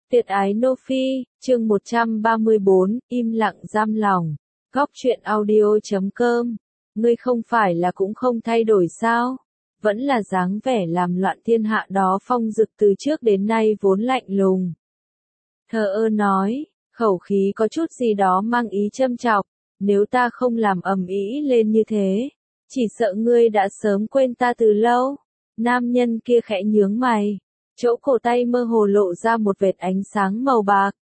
Tuyệt ái Nô Phi, chương 134, im lặng giam lòng. Góc truyện audio.com. Ngươi không phải là cũng không thay đổi sao? Vẫn là dáng vẻ làm loạn thiên hạ đó. Phong Dực từ trước đến nay vốn lạnh lùng. Thờ ơ nói, khẩu khí có chút gì đó mang ý châm chọc. Nếu ta không làm ầm ĩ lên như thế, chỉ sợ ngươi đã sớm quên ta từ lâu. Nam nhân kia khẽ nhướng mày. Chỗ cổ tay mơ hồ lộ ra một vệt ánh sáng màu bạc.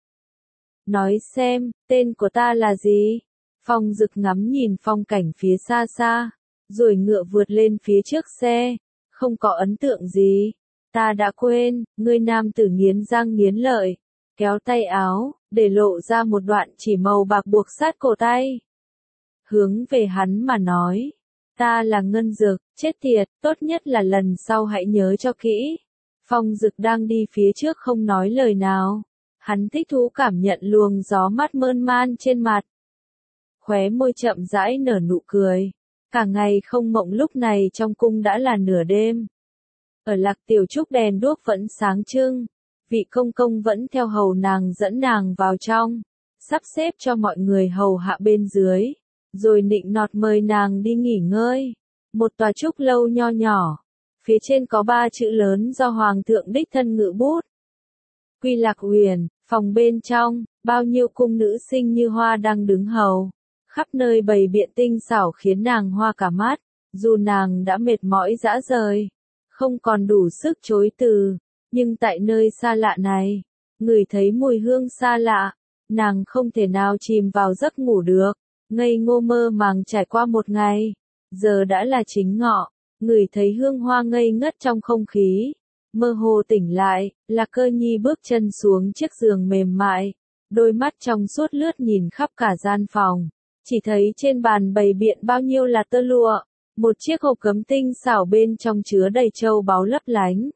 Nói xem, tên của ta là gì? Phong Dực ngắm nhìn phong cảnh phía xa xa, rồi ngựa vượt lên phía trước xe. Không có ấn tượng gì. Ta đã quên, ngươi nam tử nghiến răng nghiến lợi, kéo tay áo, để lộ ra một đoạn chỉ màu bạc buộc sát cổ tay. Hướng về hắn mà nói, ta là Ngân Dực, chết tiệt, tốt nhất là lần sau hãy nhớ cho kỹ. Phong Dực đang đi phía trước không nói lời nào. Hắn thích thú cảm nhận luồng gió mát mơn man trên mặt. Khóe môi chậm rãi nở nụ cười. Cả ngày không mộng lúc này trong cung đã là nửa đêm. Ở Lạc Tiểu Trúc đèn đuốc vẫn sáng trưng. Vị công công vẫn theo hầu nàng dẫn nàng vào trong. Sắp xếp cho mọi người hầu hạ bên dưới. Rồi nịnh nọt mời nàng đi nghỉ ngơi. Một tòa trúc lâu nho nhỏ. Phía trên có 3 chữ lớn do Hoàng thượng đích thân ngự bút. Quy Lạc Huyền, phòng bên trong, bao nhiêu cung nữ xinh như hoa đang đứng hầu. Khắp nơi bày biện tinh xảo khiến nàng hoa cả mắt, dù nàng đã mệt mỏi rã rời, không còn đủ sức chối từ. Nhưng tại nơi xa lạ này, ngửi thấy mùi hương xa lạ, nàng không thể nào chìm vào giấc ngủ được, ngây ngô mơ màng trải qua một ngày. Giờ đã là chính ngọ. Ngửi thấy hương hoa ngây ngất trong không khí. Mơ hồ tỉnh lại, Lạc Cơ Nhi bước chân xuống chiếc giường mềm mại. Đôi mắt trong suốt lướt nhìn khắp cả gian phòng. Chỉ thấy trên bàn bày biện bao nhiêu là tơ lụa. Một chiếc hộp gấm tinh xảo bên trong chứa đầy châu báu lấp lánh.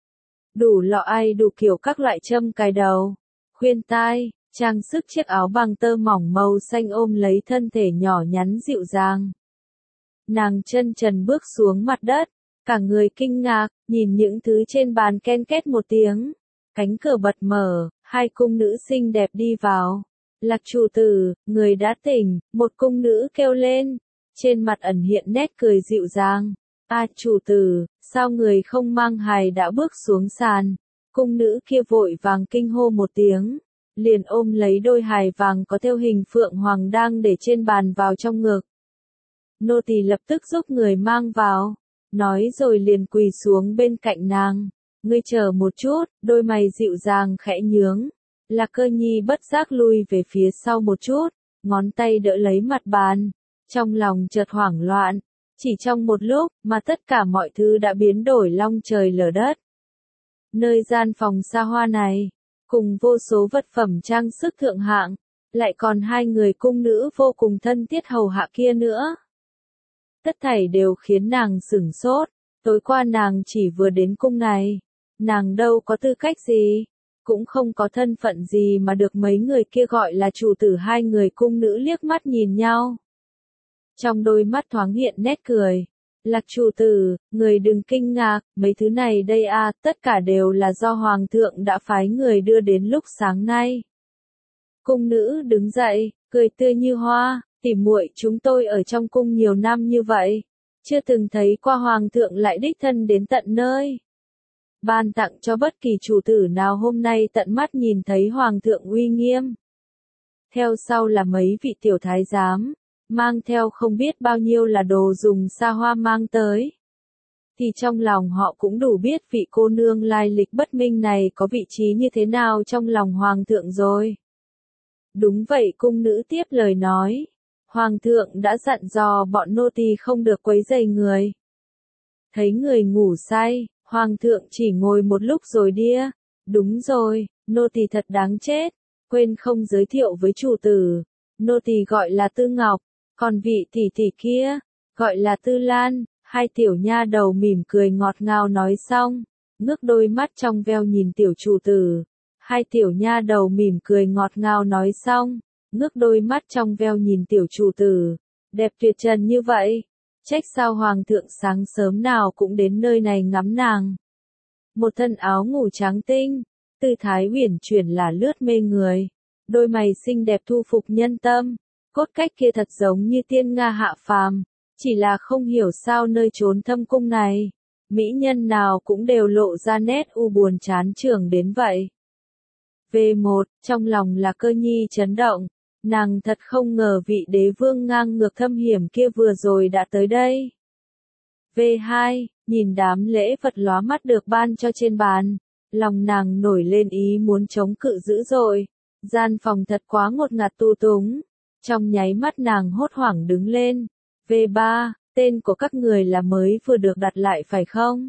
Đủ lọ ai đủ kiểu các loại châm cài đầu, khuyên tai, trang sức chiếc áo bằng tơ mỏng màu xanh ôm lấy thân thể nhỏ nhắn dịu dàng. Nàng chân trần bước xuống mặt đất, cả người kinh ngạc, nhìn những thứ trên bàn ken két một tiếng. Cánh cửa bật mở, 2 cung nữ xinh đẹp đi vào. Lạc chủ tử, người đã tỉnh, một cung nữ kêu lên. Trên mặt ẩn hiện nét cười dịu dàng. Chủ tử, sao người không mang hài đã bước xuống sàn. Cung nữ kia vội vàng kinh hô một tiếng. Liền ôm lấy đôi hài vàng có theo hình phượng hoàng đang để trên bàn vào trong ngực. Nô tỳ lập tức giúp người mang vào, nói rồi liền quỳ xuống bên cạnh nàng. Ngươi chờ một chút, đôi mày dịu dàng khẽ nhướng. Lạc Cơ Nhi bất giác lui về phía sau một chút, ngón tay đỡ lấy mặt bàn. Trong lòng chợt hoảng loạn, chỉ trong một lúc mà tất cả mọi thứ đã biến đổi long trời lở đất. Nơi gian phòng xa hoa này, cùng vô số vật phẩm trang sức thượng hạng, lại còn 2 người cung nữ vô cùng thân thiết hầu hạ kia nữa. Tất thảy đều khiến nàng sửng sốt. Tối qua nàng chỉ vừa đến cung này, nàng đâu có tư cách gì, cũng không có thân phận gì mà được mấy người kia gọi là chủ tử. 2 người cung nữ liếc mắt nhìn nhau. Trong đôi mắt thoáng hiện nét cười. Lạc chủ tử, người đừng kinh ngạc, mấy thứ này đây tất cả đều là do Hoàng thượng đã phái người đưa đến lúc sáng nay. Cung nữ đứng dậy, cười tươi như hoa. Tỉ muội chúng tôi ở trong cung nhiều năm như vậy, chưa từng thấy qua Hoàng thượng lại đích thân đến tận nơi. Ban tặng cho bất kỳ chủ tử nào hôm nay tận mắt nhìn thấy Hoàng thượng uy nghiêm. Theo sau là mấy vị tiểu thái giám, mang theo không biết bao nhiêu là đồ dùng xa hoa mang tới. Thì trong lòng họ cũng đủ biết vị cô nương lai lịch bất minh này có vị trí như thế nào trong lòng Hoàng thượng rồi. Đúng vậy, cung nữ tiếp lời nói. Hoàng thượng đã dặn dò bọn nô tỳ không được quấy rầy người. Thấy người ngủ say, Hoàng thượng chỉ ngồi một lúc rồi đi. Đúng rồi, nô tỳ thật đáng chết, quên không giới thiệu với chủ tử. Nô tỳ gọi là Tư Ngọc, còn vị tỷ tỷ kia, gọi là Tư Lan. 2 tiểu nha đầu mỉm cười ngọt ngào nói xong, ngước đôi mắt trong veo nhìn tiểu chủ tử. 2 tiểu nha đầu mỉm cười ngọt ngào nói xong, ngước đôi mắt trong veo nhìn tiểu chủ tử, đẹp tuyệt trần như vậy, trách sao Hoàng thượng sáng sớm nào cũng đến nơi này ngắm nàng. Một thân áo ngủ trắng tinh, tư thái uyển chuyển là lướt mê người, đôi mày xinh đẹp thu phục nhân tâm, cốt cách kia thật giống như tiên nga hạ phàm, chỉ là không hiểu sao nơi chốn thâm cung này, mỹ nhân nào cũng đều lộ ra nét u buồn chán chường đến vậy. V1, trong lòng là Cơ Nhi chấn động, nàng thật không ngờ vị đế vương ngang ngược thâm hiểm kia vừa rồi đã tới đây. V2, nhìn đám lễ vật lóa mắt được ban cho trên bàn, lòng nàng nổi lên ý muốn chống cự dữ dội, gian phòng thật quá ngột ngạt tu túng, trong nháy mắt nàng hốt hoảng đứng lên. V3, tên của các người là mới vừa được đặt lại phải không?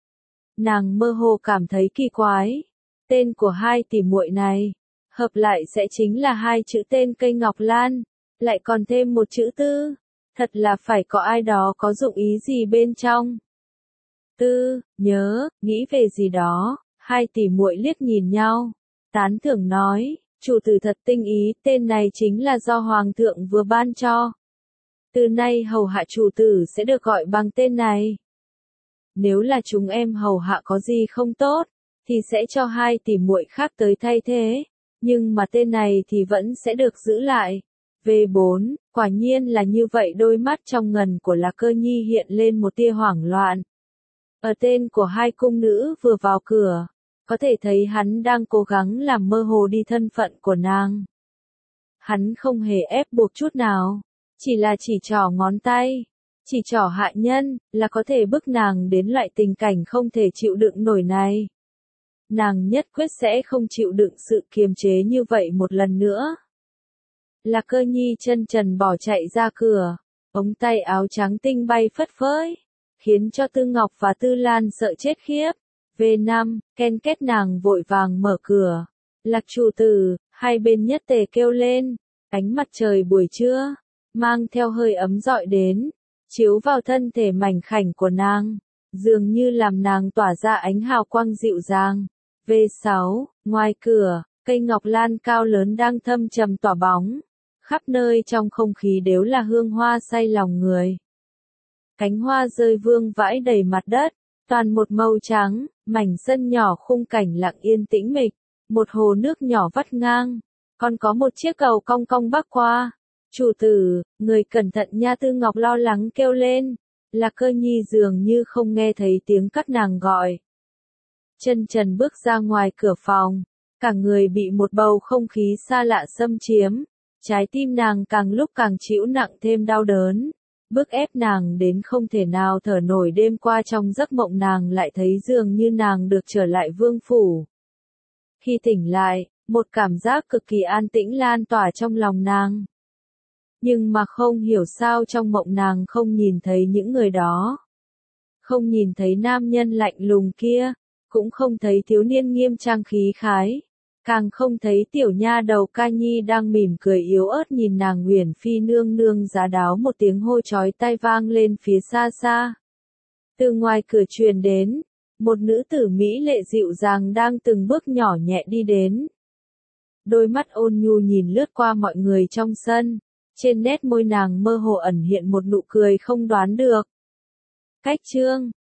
Nàng mơ hồ cảm thấy kỳ quái, tên của hai tỷ muội này, hợp lại sẽ chính là hai chữ tên cây ngọc lan, lại còn thêm một chữ tư, thật là phải có ai đó có dụng ý gì bên trong. Tư, nhớ, nghĩ về gì đó, hai tỷ muội liếc nhìn nhau, tán thưởng nói, chủ tử thật tinh ý, tên này chính là do hoàng thượng vừa ban cho. Từ nay hầu hạ chủ tử sẽ được gọi bằng tên này. Nếu là chúng em hầu hạ có gì không tốt, thì sẽ cho hai tỷ muội khác tới thay thế, nhưng mà tên này thì vẫn sẽ được giữ lại. V4, quả nhiên là như vậy, đôi mắt trong ngần của Lạc Cơ Nhi hiện lên một tia hoảng loạn. Ở tên của hai cung nữ vừa vào cửa, có thể thấy hắn đang cố gắng làm mơ hồ đi thân phận của nàng. Hắn không hề ép buộc chút nào, chỉ là chỉ trỏ ngón tay, chỉ trỏ hạ nhân, là có thể bức nàng đến loại tình cảnh không thể chịu đựng nổi này. Nàng nhất quyết sẽ không chịu đựng sự kiềm chế như vậy một lần nữa. Lạc Cơ Nhi chân trần bỏ chạy ra cửa, ống tay áo trắng tinh bay phất phới, khiến cho Tư Ngọc và Tư Lan sợ chết khiếp. V5, ken kết nàng vội vàng mở cửa. Lạc chủ tử, hai bên nhất tề kêu lên, ánh mặt trời buổi trưa, mang theo hơi ấm dọi đến, chiếu vào thân thể mảnh khảnh của nàng, dường như làm nàng tỏa ra ánh hào quang dịu dàng. V6, ngoài cửa, cây ngọc lan cao lớn đang thâm trầm tỏa bóng, khắp nơi trong không khí đều là hương hoa say lòng người. Cánh hoa rơi vương vãi đầy mặt đất, toàn một màu trắng, mảnh sân nhỏ khung cảnh lặng yên tĩnh mịch, một hồ nước nhỏ vắt ngang, còn có một chiếc cầu cong cong bắc qua. Chủ tử, người cẩn thận nha, Tư Ngọc lo lắng kêu lên. Lạc Cơ Nhi dường như không nghe thấy tiếng các nàng gọi. Chân trần bước ra ngoài cửa phòng, cả người bị một bầu không khí xa lạ xâm chiếm, trái tim nàng càng lúc càng chịu nặng thêm đau đớn, bức ép nàng đến không thể nào thở nổi. Đêm qua trong giấc mộng nàng lại thấy dường như nàng được trở lại vương phủ. Khi tỉnh lại, một cảm giác cực kỳ an tĩnh lan tỏa trong lòng nàng. Nhưng mà không hiểu sao trong mộng nàng không nhìn thấy những người đó. Không nhìn thấy nam nhân lạnh lùng kia, cũng không thấy thiếu niên nghiêm trang khí khái, càng không thấy tiểu nha đầu Ca Nhi đang mỉm cười yếu ớt nhìn nàng. Huyền Phi nương nương giá đáo, một tiếng hô chói tai vang lên phía xa xa. Từ ngoài cửa truyền đến, một nữ tử mỹ lệ dịu dàng đang từng bước nhỏ nhẹ đi đến. Đôi mắt ôn nhu nhìn lướt qua mọi người trong sân, trên nét môi nàng mơ hồ ẩn hiện một nụ cười không đoán được. Cách chương